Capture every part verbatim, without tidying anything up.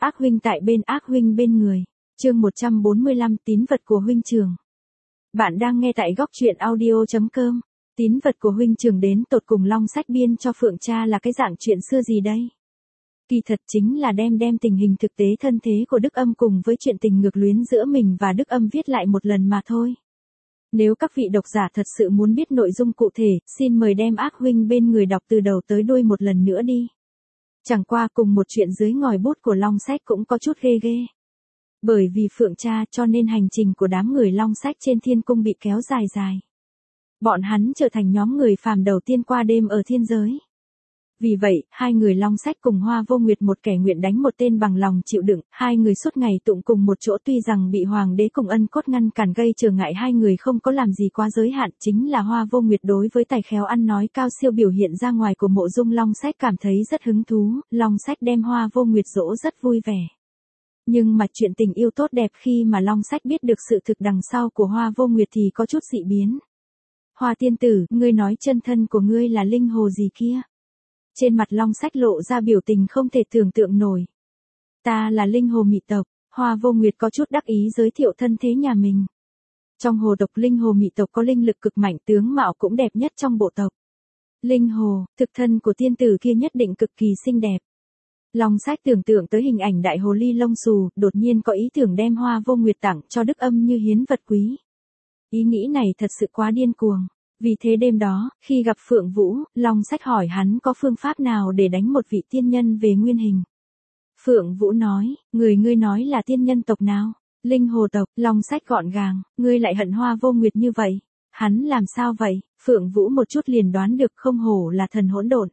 Ác huynh tại bên, ác huynh bên người. Chương một trăm bốn mươi lăm, tín vật của huynh trưởng. Bạn đang nghe tại góc truyện audio chấm com. Tín vật của huynh trưởng đến tột cùng Long Sách biên cho Phượng Cha là cái dạng chuyện xưa gì đây? Kỳ thật chính là đem đem tình hình thực tế thân thế của Đức Âm cùng với chuyện tình ngược luyến giữa mình và Đức Âm viết lại một lần mà thôi. Nếu các vị độc giả thật sự muốn biết nội dung cụ thể, xin mời đem ác huynh bên người đọc từ đầu tới đuôi một lần nữa đi. Chẳng qua cùng một chuyện dưới ngòi bút của Long Sách cũng có chút ghê ghê. Bởi vì Phượng Cha cho nên hành trình của đám người Long Sách trên thiên cung bị kéo dài dài. Bọn hắn trở thành nhóm người phàm đầu tiên qua đêm ở thiên giới. Vì vậy, hai người Long Sách cùng Hoa Vô Nguyệt một kẻ nguyện đánh một tên bằng lòng chịu đựng, hai người suốt ngày tụng cùng một chỗ tuy rằng bị Hoàng đế cùng Ân Cốt ngăn cản gây trở ngại hai người không có làm gì quá giới hạn, chính là Hoa Vô Nguyệt đối với tài khéo ăn nói cao siêu biểu hiện ra ngoài của Mộ Dung Long Sách cảm thấy rất hứng thú, Long Sách đem Hoa Vô Nguyệt dỗ rất vui vẻ. Nhưng mà chuyện tình yêu tốt đẹp khi mà Long Sách biết được sự thực đằng sau của Hoa Vô Nguyệt thì có chút dị biến. Hoa tiên tử, ngươi nói chân thân của ngươi là linh hồ gì kia? Trên mặt Long Sách lộ ra biểu tình không thể tưởng tượng nổi. Ta là linh hồ mị tộc. Hoa Vô Nguyệt có chút đắc ý giới thiệu thân thế nhà mình. Trong hồ tộc linh hồ mị tộc có linh lực cực mạnh, tướng mạo cũng đẹp nhất trong bộ tộc. Linh hồ, thực thân của tiên tử kia nhất định cực kỳ xinh đẹp. Long Sách tưởng tượng tới hình ảnh đại hồ ly lông xù, đột nhiên có ý tưởng đem Hoa Vô Nguyệt tặng cho Đức Âm như hiến vật quý. Ý nghĩ này thật sự quá điên cuồng. Vì thế đêm đó, khi gặp Phượng Vũ, Long Sách hỏi hắn có phương pháp nào để đánh một vị tiên nhân về nguyên hình. Phượng Vũ nói, người ngươi nói là tiên nhân tộc nào? Linh hồ tộc. Long Sách gọn gàng, ngươi lại hận Hoa Vô Nguyệt như vậy. Hắn làm sao vậy? Phượng Vũ một chút liền đoán được, không hổ là thần hỗn độn.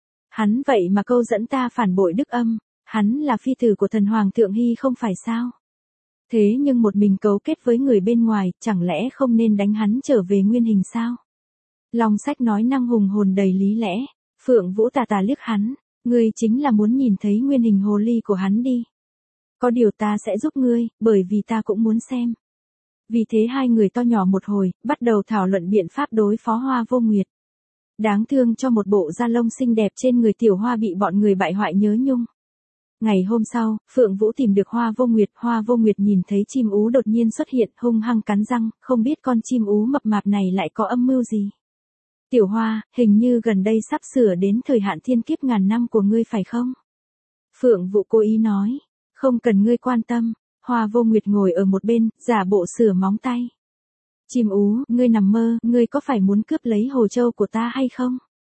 Hắn vậy mà câu dẫn ta phản bội Đức Âm, hắn là phi tử của thần Hoàng thượng Hy không phải sao? Thế nhưng một mình cấu kết với người bên ngoài, chẳng lẽ không nên đánh hắn trở về nguyên hình sao? Long Sách nói năng hùng hồn đầy lý lẽ. Phượng Vũ tà tà liếc hắn, ngươi chính là muốn nhìn thấy nguyên hình hồ ly của hắn đi. Có điều ta sẽ giúp ngươi, bởi vì ta cũng muốn xem. Vì thế hai người to nhỏ một hồi, bắt đầu thảo luận biện pháp đối phó Hoa Vô Nguyệt. Đáng thương cho một bộ da lông xinh đẹp trên người tiểu hoa bị bọn người bại hoại nhớ nhung. Ngày hôm sau, Phượng Vũ tìm được Hoa Vô Nguyệt, Hoa Vô Nguyệt nhìn thấy chim ú đột nhiên xuất hiện, hung hăng cắn răng, không biết con chim ú mập mạp này lại có âm mưu gì. Tiểu Hoa, hình như gần đây sắp sửa đến thời hạn thiên kiếp ngàn năm của ngươi phải không? Phượng Vũ cố ý nói, không cần ngươi quan tâm. Hoa Vô Nguyệt ngồi ở một bên, giả bộ sửa móng tay. Chim ú, ngươi nằm mơ, ngươi có phải muốn cướp lấy hồ châu của ta hay không?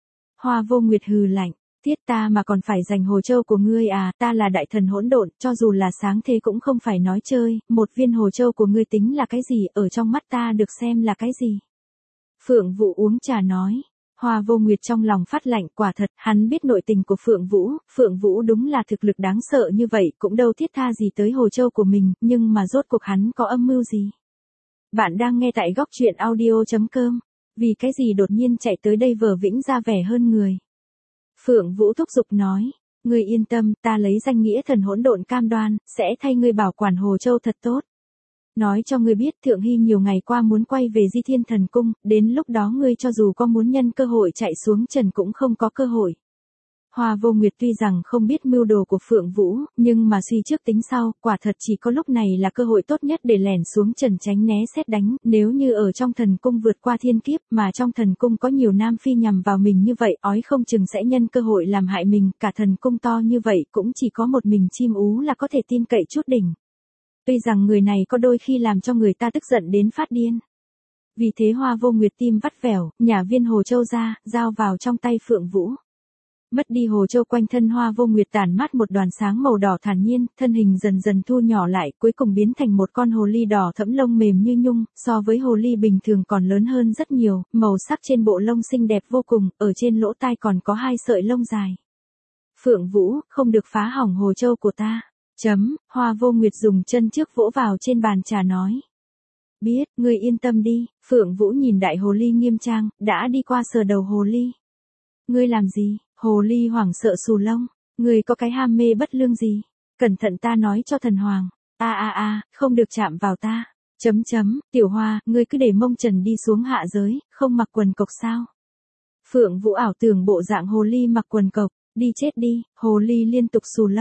Hoa Vô Nguyệt hừ lạnh, tiết ta mà còn phải giành hồ châu của ngươi à, ta là đại thần hỗn độn, cho dù là sáng thế cũng không phải nói chơi, một viên hồ châu của ngươi tính là cái gì, ở trong mắt ta được xem là cái gì? Phượng Vũ uống trà nói. Hoa Vô Nguyệt trong lòng phát lạnh, quả thật, hắn biết nội tình của Phượng Vũ, Phượng Vũ đúng là thực lực đáng sợ như vậy, cũng đâu thiết tha gì tới hồ châu của mình, nhưng mà rốt cuộc hắn có âm mưu gì? Bạn đang nghe tại góc truyện audio chấm com. Vì cái gì đột nhiên chạy tới đây vờ vĩnh ra vẻ hơn người? Phượng Vũ thúc giục nói, ngươi yên tâm, ta lấy danh nghĩa thần hỗn độn cam đoan, sẽ thay ngươi bảo quản hồ châu thật tốt. Nói cho ngươi biết Thượng Hy nhiều ngày qua muốn quay về Di Thiên Thần Cung, đến lúc đó ngươi cho dù có muốn nhân cơ hội chạy xuống trần cũng không có cơ hội. Hoa Vô Nguyệt tuy rằng không biết mưu đồ của Phượng Vũ, nhưng mà suy trước tính sau, quả thật chỉ có lúc này là cơ hội tốt nhất để lẻn xuống trần tránh né sét đánh, nếu như ở trong thần cung vượt qua thiên kiếp mà trong thần cung có nhiều nam phi nhằm vào mình như vậy, ói không chừng sẽ nhân cơ hội làm hại mình, cả thần cung to như vậy cũng chỉ có một mình chim ú là có thể tin cậy chút đỉnh. Tuy rằng người này có đôi khi làm cho người ta tức giận đến phát điên. Vì thế Hoa Vô Nguyệt tim vắt vẻo, nhả viên hồ châu ra, giao vào trong tay Phượng Vũ. Mất đi hồ châu quanh thân Hoa Vô Nguyệt tản mát một đoàn sáng màu đỏ thản nhiên, thân hình dần dần thu nhỏ lại, cuối cùng biến thành một con hồ ly đỏ thẫm lông mềm như nhung, so với hồ ly bình thường còn lớn hơn rất nhiều, màu sắc trên bộ lông xinh đẹp vô cùng, ở trên lỗ tai còn có hai sợi lông dài. Phượng Vũ, không được phá hỏng hồ châu của ta. Chấm, Hoa Vô Nguyệt dùng chân trước vỗ vào trên bàn trà nói. Biết, ngươi yên tâm đi. Phượng Vũ nhìn đại hồ ly nghiêm trang, đã đi qua sờ đầu hồ ly. Ngươi làm gì? Hồ ly hoảng sợ xù lông. Ngươi có cái ham mê bất lương gì? Cẩn thận ta nói cho thần hoàng. A a a, không được chạm vào ta. Chấm chấm, Tiểu Hoa, ngươi cứ để mông trần đi xuống hạ giới, không mặc quần cộc sao? Phượng Vũ ảo tưởng bộ dạng hồ ly mặc quần cộc, đi chết đi. Hồ ly liên tục xù lông.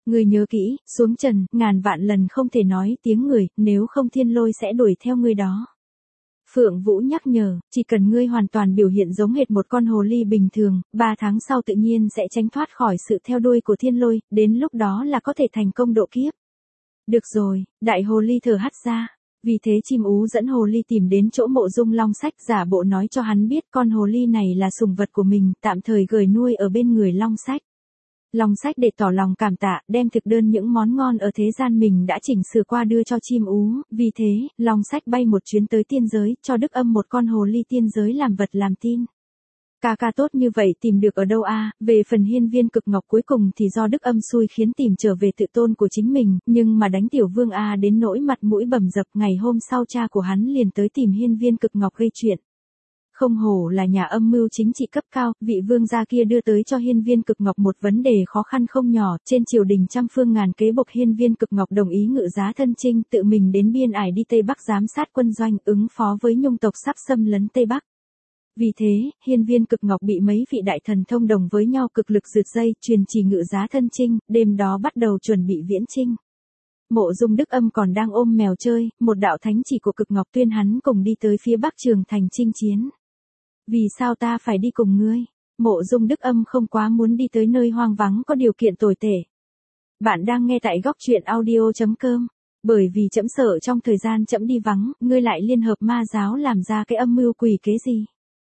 Ngươi nhớ kỹ, xuống trần, ngàn vạn lần không thể nói tiếng người, nếu không thiên lôi sẽ đuổi theo ngươi đó. Phượng Vũ nhắc nhở, chỉ cần ngươi hoàn toàn biểu hiện giống hệt một con hồ ly bình thường, ba tháng sau tự nhiên sẽ tránh thoát khỏi sự theo đuôi của thiên lôi, đến lúc đó là có thể thành công độ kiếp. Được rồi, đại hồ ly thở hắt ra. Vì thế chim ú dẫn hồ ly tìm đến chỗ Mộ Dung Long Sách, giả bộ nói cho hắn biết con hồ ly này là sủng vật của mình, tạm thời gửi nuôi ở bên người Long Sách. Long Sách để tỏ lòng cảm tạ, đem thực đơn những món ngon ở thế gian mình đã chỉnh sửa qua đưa cho chim ú, vì thế, Long Sách bay một chuyến tới tiên giới, cho Đức Âm một con hồ ly tiên giới làm vật làm tin. Ca ca tốt như vậy tìm được ở đâu a? À? Về phần hiên viên cực ngọc cuối cùng thì do Đức Âm xui khiến tìm trở về tự tôn của chính mình, nhưng mà đánh tiểu vương a đến nỗi mặt mũi bầm dập, ngày hôm sau cha của hắn liền tới tìm hiên viên cực ngọc gây chuyện. Không hổ là nhà âm mưu chính trị cấp cao, vị vương gia kia đưa tới cho hiên viên cực ngọc một vấn đề khó khăn không nhỏ, trên triều đình trăm phương ngàn kế buộc hiên viên cực ngọc đồng ý ngự giá thân chinh, tự mình đến biên ải đi Tây Bắc giám sát quân doanh, ứng phó với nhung tộc sắp xâm lấn Tây Bắc. Vì thế, hiên viên cực ngọc bị mấy vị đại thần thông đồng với nhau cực lực rượt dây, truyền chỉ ngự giá thân chinh, đêm đó bắt đầu chuẩn bị viễn chinh. Mộ Dung Đức Âm còn đang ôm mèo chơi, một đạo thánh chỉ của Cực Ngọc tuyên hắn cùng đi tới phía Bắc Trường Thành chinh chiến. Vì sao ta phải đi cùng ngươi? Mộ Dung Đức Âm không quá muốn đi tới nơi hoang vắng có điều kiện tồi tệ. Bạn đang nghe tại góc truyện audio chấm com. Bởi vì trẫm sợ trong thời gian trẫm đi vắng, ngươi lại liên hợp ma giáo làm ra cái âm mưu quỷ kế gì.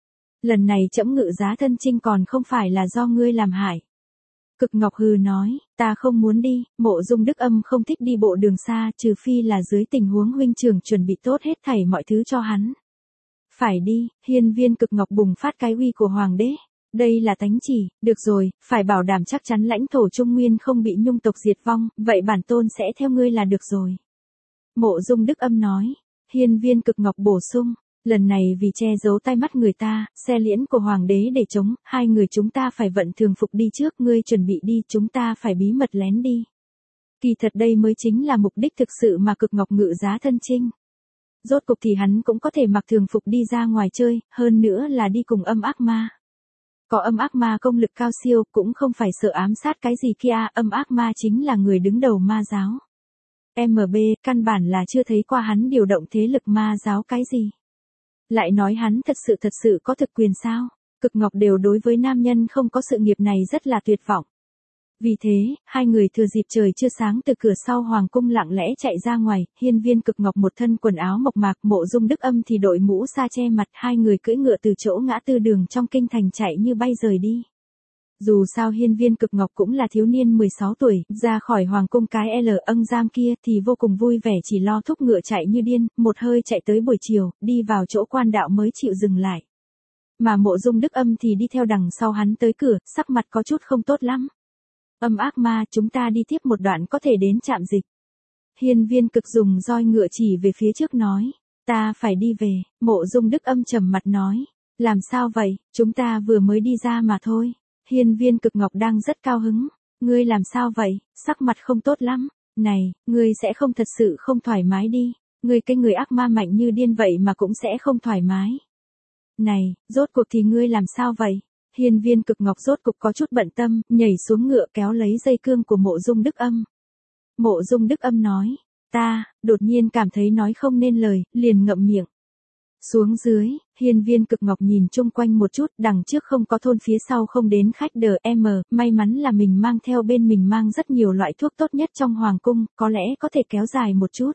Lần này trẫm ngự giá thân chinh còn không phải là do ngươi làm hại. Cực Ngọc hừ nói, ta không muốn đi, Mộ Dung Đức Âm không thích đi bộ đường xa, trừ phi là dưới tình huống huynh trưởng chuẩn bị tốt hết thảy mọi thứ cho hắn. Phải đi, hiên viên Cực Ngọc bùng phát cái uy của hoàng đế. Đây là tánh chỉ, được rồi, phải bảo đảm chắc chắn lãnh thổ Trung Nguyên không bị nhung tộc diệt vong, vậy bản tôn sẽ theo ngươi là được rồi. Mộ Dung Đức Âm nói, hiên viên Cực Ngọc bổ sung, lần này vì che giấu tai mắt người ta, xe liễn của hoàng đế để chống, hai người chúng ta phải vận thường phục đi trước, ngươi chuẩn bị đi, chúng ta phải bí mật lén đi. Kỳ thật đây mới chính là mục đích thực sự mà Cực Ngọc ngự giá thân chinh. Rốt cục thì hắn cũng có thể mặc thường phục đi ra ngoài chơi, hơn nữa là đi cùng âm ác ma. Có âm ác ma công lực cao siêu, cũng không phải sợ ám sát cái gì kia, âm ác ma chính là người đứng đầu ma giáo. em bê, căn bản là chưa thấy qua hắn điều động thế lực ma giáo cái gì. Lại nói hắn thật sự thật sự có thực quyền sao? Cực Ngọc đều đối với nam nhân không có sự nghiệp này rất là tuyệt vọng. Vì thế, hai người thừa dịp trời chưa sáng từ cửa sau hoàng cung lặng lẽ chạy ra ngoài, hiên viên Cực Ngọc một thân quần áo mộc mạc, Mộ Dung Đức Âm thì đội mũ sa che mặt, hai người cưỡi ngựa từ chỗ ngã tư đường trong kinh thành chạy như bay rời đi. Dù sao hiên viên Cực Ngọc cũng là thiếu niên mười sáu tuổi, ra khỏi hoàng cung cái L âng giam kia thì vô cùng vui vẻ, chỉ lo thúc ngựa chạy như điên, một hơi chạy tới buổi chiều, đi vào chỗ quan đạo mới chịu dừng lại. Mà Mộ Dung Đức Âm thì đi theo đằng sau hắn tới cửa, sắc mặt có chút không tốt lắm. Âm ác ma, chúng ta đi tiếp một đoạn có thể đến trạm dịch. Hiên viên Cực dùng roi ngựa chỉ về phía trước nói, ta phải đi về. Mộ Dung Đức Âm trầm mặt nói, làm sao vậy, chúng ta vừa mới đi ra mà thôi. Hiên viên Cực Ngọc đang rất cao hứng, ngươi làm sao vậy, sắc mặt không tốt lắm, này, ngươi sẽ không thật sự không thoải mái đi, ngươi cái người ác ma mạnh như điên vậy mà cũng sẽ không thoải mái. Này, rốt cuộc thì ngươi làm sao vậy? Hiên viên Cực Ngọc rốt cục có chút bận tâm, nhảy xuống ngựa kéo lấy dây cương của Mộ Dung Đức Âm. Mộ Dung Đức Âm nói, ta, đột nhiên cảm thấy nói không nên lời, liền ngậm miệng. Xuống dưới, hiên viên Cực Ngọc nhìn chung quanh một chút, đằng trước không có thôn, phía sau không đến khách đờ em, may mắn là mình mang theo bên mình mang rất nhiều loại thuốc tốt nhất trong hoàng cung, có lẽ có thể kéo dài một chút.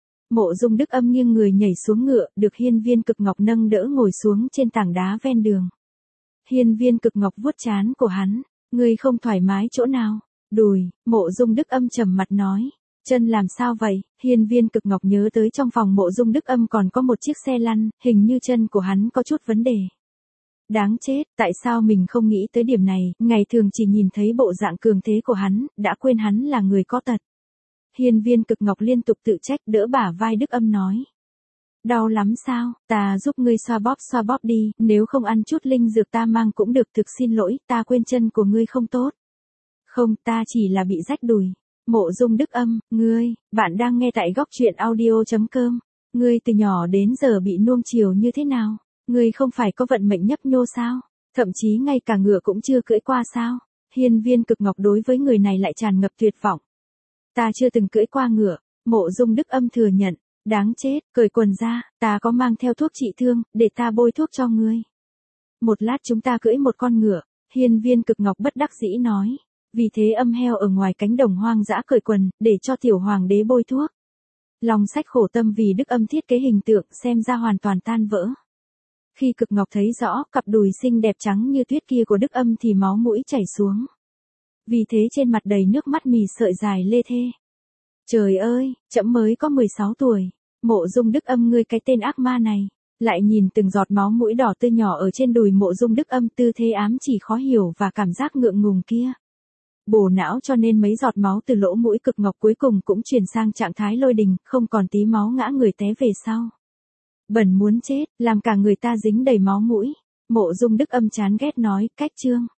Mộ Dung Đức Âm nghiêng người nhảy xuống ngựa, được hiên viên Cực Ngọc nâng đỡ ngồi xuống trên tảng đá ven đường. Hiên viên Cực Ngọc vuốt trán của hắn, ngươi không thoải mái chỗ nào? Đùi. Mộ Dung Đức Âm trầm mặt nói, chân làm sao vậy? Hiên viên Cực Ngọc nhớ tới trong phòng Mộ Dung Đức Âm còn có một chiếc xe lăn, hình như chân của hắn có chút vấn đề. Đáng chết, tại sao mình không nghĩ tới điểm này, ngày thường chỉ nhìn thấy bộ dạng cường thế của hắn, đã quên hắn là người có tật. Hiên viên Cực Ngọc liên tục tự trách, đỡ bả vai Đức Âm nói. Đau lắm sao, ta giúp ngươi xoa bóp xoa bóp đi, nếu không ăn chút linh dược ta mang cũng được, thực xin lỗi, ta quên chân của ngươi không tốt. Không, ta chỉ là bị rách đùi. Mộ Dung Đức Âm, ngươi, bạn đang nghe tại góc truyện audio chấm com. Ngươi từ nhỏ đến giờ bị nuông chiều như thế nào? Ngươi không phải có vận mệnh nhấp nhô sao? Thậm chí ngay cả ngựa cũng chưa cưỡi qua sao? Hiên viên Cực Ngọc đối với người này lại tràn ngập tuyệt vọng. Ta chưa từng cưỡi qua ngựa, Mộ Dung Đức Âm thừa nhận, đáng chết, cởi quần ra, ta có mang theo thuốc trị thương, để ta bôi thuốc cho ngươi. Một lát chúng ta cưỡi một con ngựa, Hiên Viên Cực Ngọc bất đắc dĩ nói, vì thế âm heo ở ngoài cánh đồng hoang dã cởi quần, để cho tiểu hoàng đế bôi thuốc. Long Sách khổ tâm vì Đức Âm thiết kế hình tượng xem ra hoàn toàn tan vỡ. Khi Cực Ngọc thấy rõ cặp đùi xinh đẹp trắng như tuyết kia của Đức Âm thì máu mũi chảy xuống. Vì thế trên mặt đầy nước mắt mì sợi dài lê thê. Trời ơi, trẫm mới có mười sáu tuổi, Mộ Dung Đức Âm ngươi cái tên ác ma này, lại nhìn từng giọt máu mũi đỏ tươi nhỏ ở trên đùi Mộ Dung Đức Âm tư thế ám chỉ khó hiểu và cảm giác ngượng ngùng kia. Bổ não cho nên mấy giọt máu từ lỗ mũi Cực Ngọc cuối cùng cũng chuyển sang trạng thái lôi đình, không còn tí máu ngã người té về sau. Bẩn muốn chết, làm cả người ta dính đầy máu mũi. Mộ Dung Đức Âm chán ghét nói, cách chương.